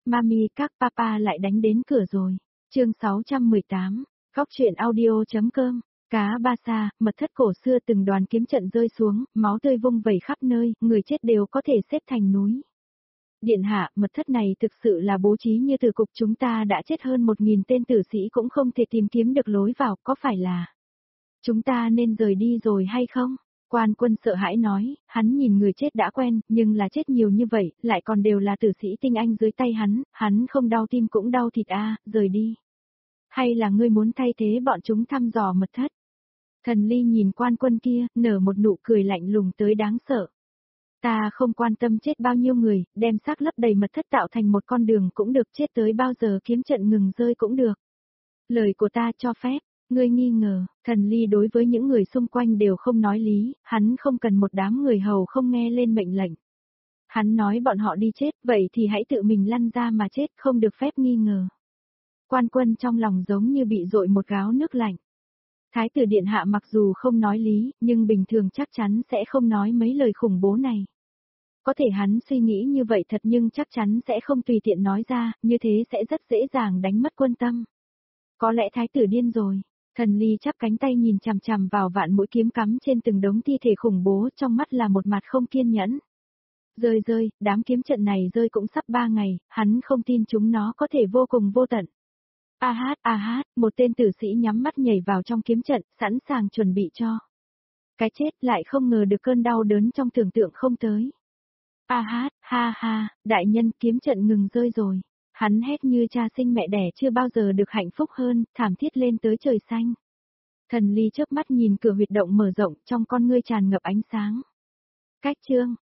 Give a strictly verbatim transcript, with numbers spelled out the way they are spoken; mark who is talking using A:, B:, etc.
A: Mami các papa lại đánh đến cửa rồi. Chương sáu trăm mười tám, Góc truyện audio.com. Cá Ba Sa, mật thất cổ xưa từng đoàn kiếm trận rơi xuống, máu tươi vung vẩy khắp nơi, người chết đều có thể xếp thành núi. Điện hạ, mật thất này thực sự là bố trí như từ cục, chúng ta đã chết hơn một nghìn tên tử sĩ cũng không thể tìm kiếm được lối vào, có phải là chúng ta nên rời đi rồi hay không? Quan Quân sợ hãi nói, hắn nhìn người chết đã quen, nhưng là chết nhiều như vậy, lại còn đều là tử sĩ tinh anh dưới tay hắn, hắn không đau tim cũng đau thịt a, rời đi. Hay là ngươi muốn thay thế bọn chúng thăm dò mật thất? Thần Ly nhìn Quan Quân kia, nở một nụ cười lạnh lùng tới đáng sợ. Ta không quan tâm chết bao nhiêu người, đem xác lấp đầy mật thất tạo thành một con đường cũng được, chết tới bao giờ kiếm trận ngừng rơi cũng được. Lời của ta cho phép. Ngươi nghi ngờ, Thần Ly đối với những người xung quanh đều không nói lý, hắn không cần một đám người hầu không nghe lên mệnh lệnh. Hắn nói bọn họ đi chết, vậy thì hãy tự mình lăn ra mà chết, không được phép nghi ngờ. Quan Quân trong lòng giống như bị dội một gáo nước lạnh. Thái tử điện hạ mặc dù không nói lý, nhưng bình thường chắc chắn sẽ không nói mấy lời khủng bố này. Có thể hắn suy nghĩ như vậy thật nhưng chắc chắn sẽ không tùy tiện nói ra, như thế sẽ rất dễ dàng đánh mất quân tâm. Có lẽ thái tử điên rồi. Thần Ly chắp cánh tay nhìn chằm chằm vào vạn mũi kiếm cắm trên từng đống thi thể khủng bố, trong mắt là một mặt không kiên nhẫn. Rơi rơi, đám kiếm trận này rơi cũng sắp ba ngày, hắn không tin chúng nó có thể vô cùng vô tận. A hát, a hát, một tên tử sĩ nhắm mắt nhảy vào trong kiếm trận, sẵn sàng chuẩn bị cho cái chết, lại không ngờ được cơn đau đớn trong tưởng tượng không tới. A hát, ha ha, đại nhân, kiếm trận ngừng rơi rồi. Hắn hét như cha sinh mẹ đẻ chưa bao giờ được hạnh phúc hơn, thảm thiết lên tới trời xanh. Thần Ly chớp mắt nhìn cửa huyệt động mở rộng, trong con ngươi tràn ngập ánh sáng. Cách chương,